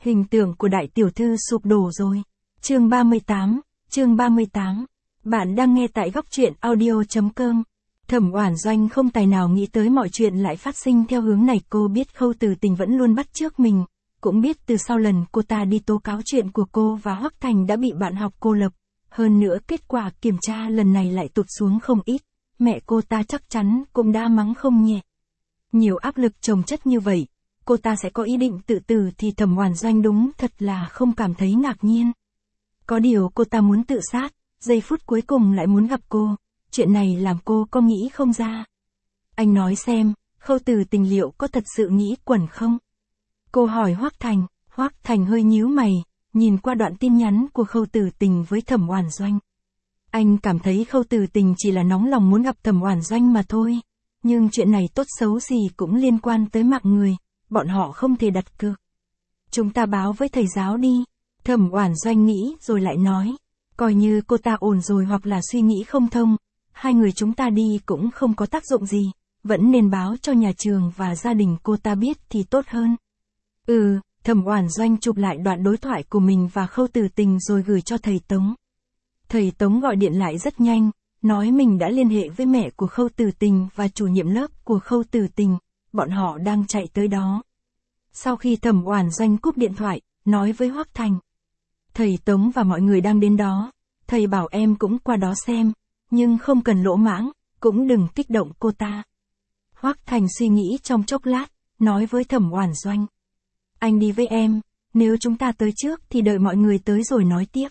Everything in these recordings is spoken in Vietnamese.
Hình tượng của đại tiểu thư sụp đổ rồi. Chương 38, chương 38. Bạn đang nghe tại góc truyện audio.com. Thẩm Oản Doanh không tài nào nghĩ tới mọi chuyện lại phát sinh theo hướng này. Cô biết Khâu Từ Tình vẫn luôn bắt chước mình, cũng biết từ sau lần cô ta đi tố cáo chuyện của cô và Hoắc Thành đã bị bạn học cô lập. Hơn nữa kết quả kiểm tra lần này lại tụt xuống không ít, mẹ cô ta chắc chắn cũng đã mắng không nhẹ. Nhiều áp lực chồng chất như vậy, cô ta sẽ có ý định tự tử thì Thẩm Oản Doanh đúng thật là không cảm thấy ngạc nhiên. Có điều cô ta muốn tự sát, giây phút cuối cùng lại muốn gặp cô, chuyện này làm cô có nghĩ không ra. Anh nói xem, Khâu Từ Tình liệu có thật sự nghĩ quẩn không? Cô hỏi Hoắc Thành hơi nhíu mày, nhìn qua đoạn tin nhắn của Khâu Từ Tình với Thẩm Oản Doanh. Anh cảm thấy Khâu Từ Tình chỉ là nóng lòng muốn gặp Thẩm Oản Doanh mà thôi, nhưng chuyện này tốt xấu gì cũng liên quan tới mạng người, bọn họ không thể đặt cược. Chúng ta báo với thầy giáo đi. Thẩm Oản Doanh nghĩ rồi lại nói, coi như cô ta ổn rồi hoặc là suy nghĩ không thông, hai người chúng ta đi cũng không có tác dụng gì, vẫn nên báo cho nhà trường và gia đình cô ta biết thì tốt hơn. Thẩm Oản Doanh chụp lại đoạn đối thoại của mình và Khâu Từ Tình rồi gửi cho thầy Tống. Thầy Tống gọi điện lại rất nhanh, nói mình đã liên hệ với mẹ của Khâu Từ Tình và chủ nhiệm lớp của Khâu Từ Tình, bọn họ đang chạy tới đó. Sau khi Thẩm Oản Doanh cúp điện thoại, nói với Hoắc Thành, thầy Tống và mọi người đang đến đó, thầy bảo em cũng qua đó xem, nhưng không cần lỗ mãng, cũng đừng kích động cô ta. Hoắc Thành suy nghĩ trong chốc lát, nói với Thẩm Oản Doanh, anh đi với em, nếu chúng ta tới trước thì đợi mọi người tới rồi nói tiếp.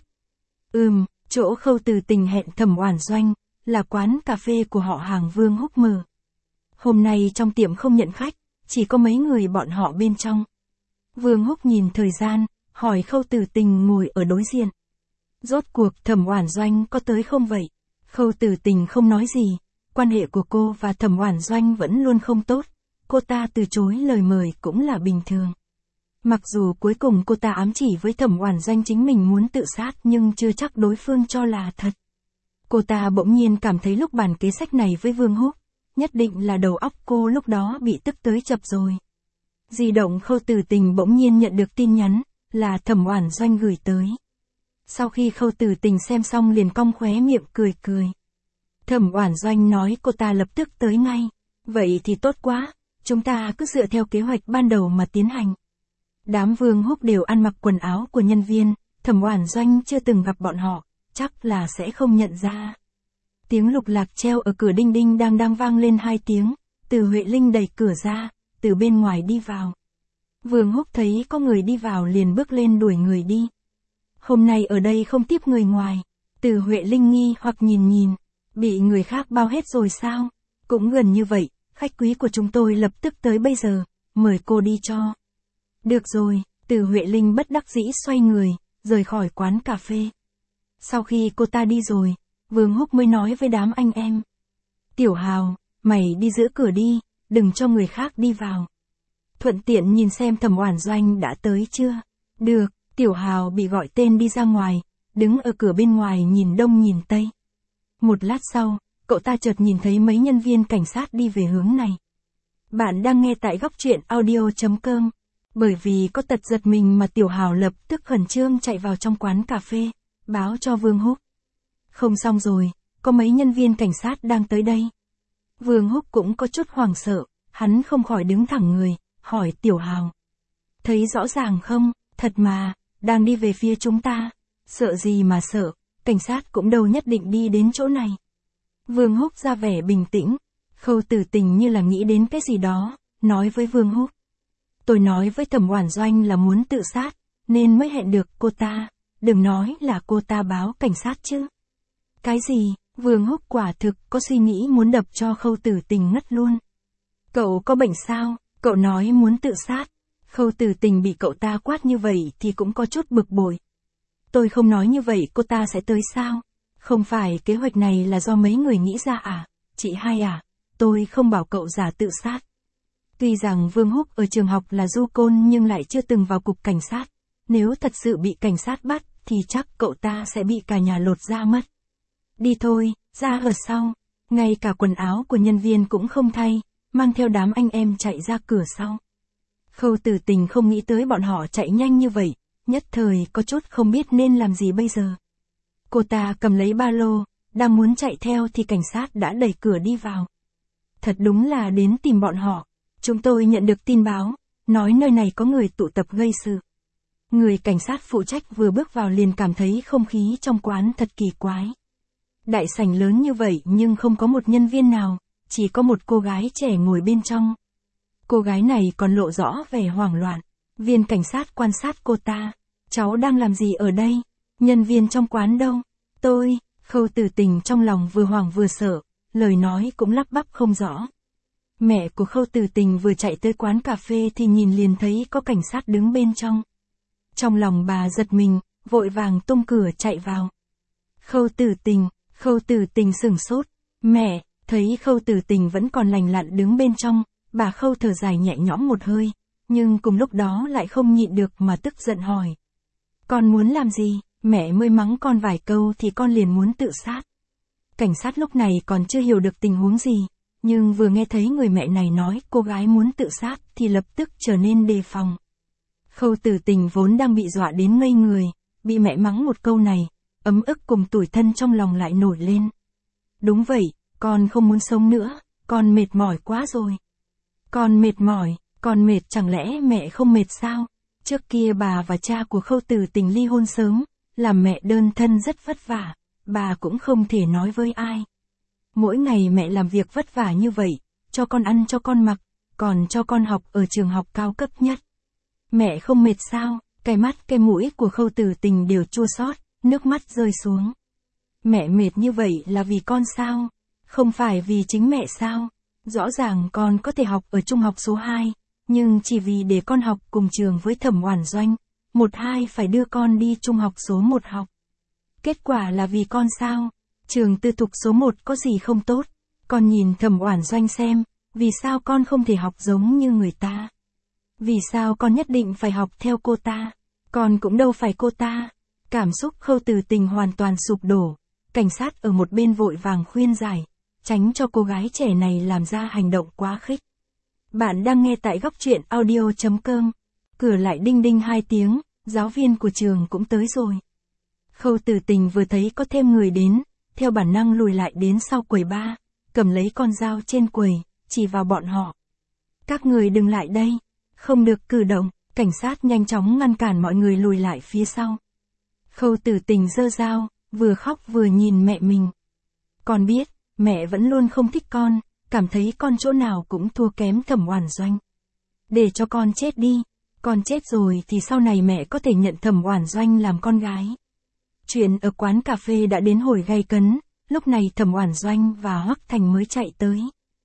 Chỗ Khâu Từ Tình hẹn Thẩm Oản Doanh, là quán cà phê của họ hàng Vương Húc mở. Hôm nay trong tiệm không nhận khách, chỉ có mấy người bọn họ bên trong. Vương Húc nhìn thời gian, hỏi Khâu Từ Tình ngồi ở đối diện. Rốt cuộc Thẩm Oản Doanh có tới không vậy? Khâu Từ Tình không nói gì, quan hệ của cô và Thẩm Oản Doanh vẫn luôn không tốt, cô ta từ chối lời mời cũng là bình thường. Mặc dù cuối cùng cô ta ám chỉ với Thẩm Oản Doanh chính mình muốn tự sát nhưng chưa chắc đối phương cho là thật. Cô ta bỗng nhiên cảm thấy lúc bàn kế sách này với Vương Húc, nhất định là đầu óc cô lúc đó bị tức tới chập rồi. Di động Khâu Từ Tình bỗng nhiên nhận được tin nhắn, là Thẩm Oản Doanh gửi tới. Sau khi Khâu Từ Tình xem xong liền cong khóe miệng cười cười. Thẩm Oản Doanh nói cô ta lập tức tới ngay. Vậy thì tốt quá, chúng ta cứ dựa theo kế hoạch ban đầu mà tiến hành. Đám Vương Húc đều ăn mặc quần áo của nhân viên, Thẩm Oản Doanh chưa từng gặp bọn họ, chắc là sẽ không nhận ra. Tiếng lục lạc treo ở cửa đinh đinh đang vang lên 2 tiếng, Từ Huệ Linh đẩy cửa ra, từ bên ngoài đi vào. Vương Húc thấy có người đi vào liền bước lên đuổi người đi. Hôm nay ở đây không tiếp người ngoài. Từ Huệ Linh nghi hoặc nhìn, bị người khác bao hết rồi sao? Cũng gần như vậy, khách quý của chúng tôi lập tức tới bây giờ, mời cô đi cho. Được rồi, Từ Huệ Linh bất đắc dĩ xoay người, rời khỏi quán cà phê. Sau khi cô ta đi rồi, Vương Húc mới nói với đám anh em. Tiểu Hào, mày đi giữ cửa đi, đừng cho người khác đi vào. Thuận tiện nhìn xem Thẩm Oản Doanh đã tới chưa. Được, Tiểu Hào bị gọi tên đi ra ngoài, đứng ở cửa bên ngoài nhìn đông nhìn tây. Một lát sau, cậu ta chợt nhìn thấy mấy nhân viên cảnh sát đi về hướng này. Bạn đang nghe tại góc truyện audio.com. Bởi vì có tật giật mình mà Tiểu Hào lập tức khẩn trương chạy vào trong quán cà phê, báo cho Vương Húc. Không xong rồi, có mấy nhân viên cảnh sát đang tới đây. Vương Húc cũng có chút hoảng sợ, hắn không khỏi đứng thẳng người, hỏi Tiểu Hào. Thấy rõ ràng không, thật mà, đang đi về phía chúng ta. Sợ gì mà sợ, cảnh sát cũng đâu nhất định đi đến chỗ này. Vương Húc ra vẻ bình tĩnh, Khâu Từ Tình như là nghĩ đến cái gì đó, nói với Vương Húc. Tôi nói với Thẩm Oản Doanh là muốn tự sát, nên mới hẹn được cô ta, đừng nói là cô ta báo cảnh sát chứ. Cái gì? Vương Húc quả thực có suy nghĩ muốn đập cho Khâu Từ Tình ngất luôn. Cậu có bệnh sao? Cậu nói muốn tự sát. Khâu Từ Tình bị cậu ta quát như vậy thì cũng có chút bực bội. Tôi không nói như vậy cô ta sẽ tới sao? Không phải kế hoạch này là do mấy người nghĩ ra à? Chị hai à? Tôi không bảo cậu giả tự sát. Tuy rằng Vương Húc ở trường học là du côn nhưng lại chưa từng vào cục cảnh sát. Nếu thật sự bị cảnh sát bắt thì chắc cậu ta sẽ bị cả nhà lột da mất. Đi thôi, ra ở sau. Ngay cả quần áo của nhân viên cũng không thay, mang theo đám anh em chạy ra cửa sau. Khâu Tử Tình không nghĩ tới bọn họ chạy nhanh như vậy, nhất thời có chút không biết nên làm gì bây giờ. Cô ta cầm lấy ba lô, đang muốn chạy theo thì cảnh sát đã đẩy cửa đi vào. Thật đúng là đến tìm bọn họ. Chúng tôi nhận được tin báo, nói nơi này có người tụ tập gây sự. Người cảnh sát phụ trách vừa bước vào liền cảm thấy không khí trong quán thật kỳ quái. Đại sảnh lớn như vậy nhưng không có một nhân viên nào, chỉ có một cô gái trẻ ngồi bên trong. Cô gái này còn lộ rõ vẻ hoảng loạn. Viên cảnh sát quan sát cô ta. Cháu đang làm gì ở đây? Nhân viên trong quán đâu? Khâu Tử Tình trong lòng vừa hoảng vừa sợ, lời nói cũng lắp bắp không rõ. Mẹ của Khâu Tử Tình vừa chạy tới quán cà phê thì nhìn liền thấy có cảnh sát đứng bên trong. Trong lòng bà giật mình, vội vàng tung cửa chạy vào. Khâu Tử Tình sửng sốt. Mẹ, thấy Khâu Tử Tình vẫn còn lành lặn đứng bên trong, bà Khâu thở dài nhẹ nhõm một hơi, nhưng cùng lúc đó lại không nhịn được mà tức giận hỏi. Con muốn làm gì? Mẹ mới mắng con vài câu thì con liền muốn tự sát. Cảnh sát lúc này còn chưa hiểu được tình huống gì, nhưng vừa nghe thấy người mẹ này nói cô gái muốn tự sát thì lập tức trở nên đề phòng. Khâu Tử Tình vốn đang bị dọa đến ngây người, bị mẹ mắng một câu này, ấm ức cùng tủi thân trong lòng lại nổi lên. Đúng vậy, con không muốn sống nữa, con mệt mỏi quá rồi. Con mệt chẳng lẽ mẹ không mệt sao? Trước kia bà và cha của Khâu Tử Tình ly hôn sớm, làm mẹ đơn thân rất vất vả, bà cũng không thể nói với ai. Mỗi ngày mẹ làm việc vất vả như vậy, cho con ăn cho con mặc, còn cho con học ở trường học cao cấp nhất. Mẹ không mệt sao? Cái mắt cái mũi của Khâu Tử Tình đều chua xót, nước mắt rơi xuống. Mẹ mệt như vậy là vì con sao? Không phải vì chính mẹ sao? Rõ ràng con có thể học ở trung học số 2, nhưng chỉ vì để con học cùng trường với Thẩm Oản Doanh, 1-2 phải đưa con đi trung học số 1 học. Kết quả là vì con sao? Trường tư thục số 1 có gì không tốt? Con nhìn Thẩm Oản Doanh xem, vì sao con không thể học giống như người ta? Vì sao con nhất định phải học theo cô ta? Con cũng đâu phải cô ta. Cảm xúc Khâu Tử Tình hoàn toàn sụp đổ. Cảnh sát ở một bên vội vàng khuyên giải, tránh cho cô gái trẻ này làm ra hành động quá khích. Bạn đang nghe tại góc truyện audio.com. Cửa lại đinh đinh 2 tiếng, giáo viên của trường cũng tới rồi. Khâu Tử Tình vừa thấy có thêm người đến, theo bản năng lùi lại đến sau quầy bar, cầm lấy con dao trên quầy, chỉ vào bọn họ. Các người đừng lại đây, không được cử động. Cảnh sát nhanh chóng ngăn cản mọi người lùi lại phía sau. Khâu Tử Tình giơ dao, vừa khóc vừa nhìn mẹ mình. Con biết, mẹ vẫn luôn không thích con, cảm thấy con chỗ nào cũng thua kém Thẩm Oản Doanh. Để cho con chết đi, con chết rồi thì sau này mẹ có thể nhận Thẩm Oản Doanh làm con gái. Chuyện ở quán cà phê đã đến hồi gay cấn, lúc này Thẩm Oản Doanh và Hoắc Thành mới chạy tới.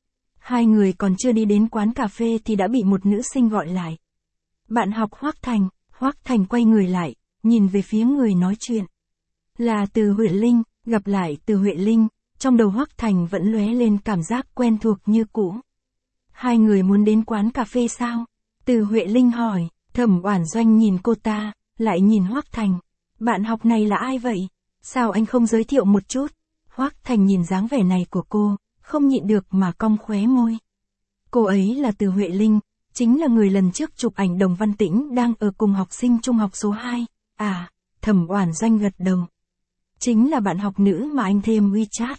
Hai người còn chưa đi đến quán cà phê thì đã bị một nữ sinh gọi lại. Bạn học Hoắc Thành quay người lại, nhìn về phía người nói chuyện. Là Từ Huệ Linh. Gặp lại Từ Huệ Linh, trong đầu Hoắc Thành vẫn lóe lên cảm giác quen thuộc như cũ. Hai người muốn đến quán cà phê sao? Từ Huệ Linh hỏi. Thẩm Oản Doanh nhìn cô ta, lại nhìn Hoắc Thành. Bạn học này là ai vậy? Sao anh không giới thiệu một chút? Hoắc Thành nhìn dáng vẻ này của cô, không nhịn được mà cong khóe môi. Cô ấy là Từ Huệ Linh, chính là người lần trước chụp ảnh Đồng Văn Tĩnh đang ở cùng học sinh trung học số 2. À, Thẩm Oản Doanh gật đầu. Chính là bạn học nữ mà anh thêm WeChat.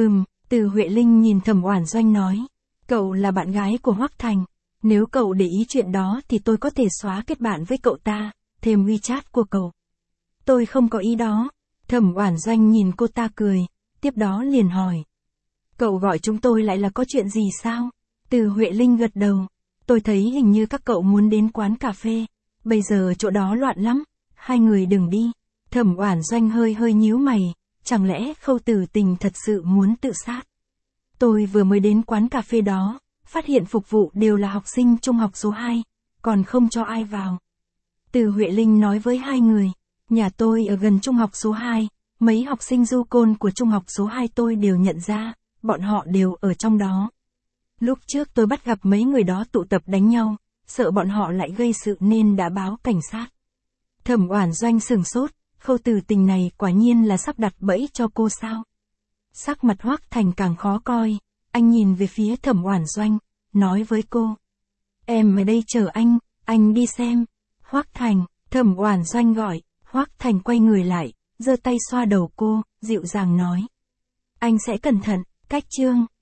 Từ Huệ Linh nhìn Thẩm Oản Doanh nói. Cậu là bạn gái của Hoắc Thành. Nếu cậu để ý chuyện đó thì tôi có thể xóa kết bạn với cậu ta, thêm WeChat của cậu. Tôi không có ý đó. Thẩm Oản Doanh nhìn cô ta cười, tiếp đó liền hỏi. Cậu gọi chúng tôi lại là có chuyện gì sao? Từ Huệ Linh gật đầu. Tôi thấy hình như các cậu muốn đến quán cà phê. Bây giờ chỗ đó loạn lắm. Hai người đừng đi. Thẩm Oản Doanh hơi nhíu mày. Chẳng lẽ Khâu Tử Tình thật sự muốn tự sát? Tôi vừa mới đến quán cà phê đó, phát hiện phục vụ đều là học sinh trung học số 2, còn không cho ai vào. Từ Huệ Linh nói với hai người. Nhà tôi ở gần trung học số 2, mấy học sinh du côn của trung học số 2 tôi đều nhận ra, bọn họ đều ở trong đó. Lúc trước tôi bắt gặp mấy người đó tụ tập đánh nhau, sợ bọn họ lại gây sự nên đã báo cảnh sát. Thẩm Oản Doanh sửng sốt, Khâu Tử Tình này quả nhiên là sắp đặt bẫy cho cô sao? Sắc mặt Hoắc Thành càng khó coi, anh nhìn về phía Thẩm Oản Doanh, nói với cô. Em ở đây chờ anh, Anh đi xem. Hoắc Thành, Thẩm Oản Doanh gọi. Hoắc Thành quay người lại, giơ tay xoa đầu cô, dịu dàng nói. Anh sẽ cẩn thận, cách Trương.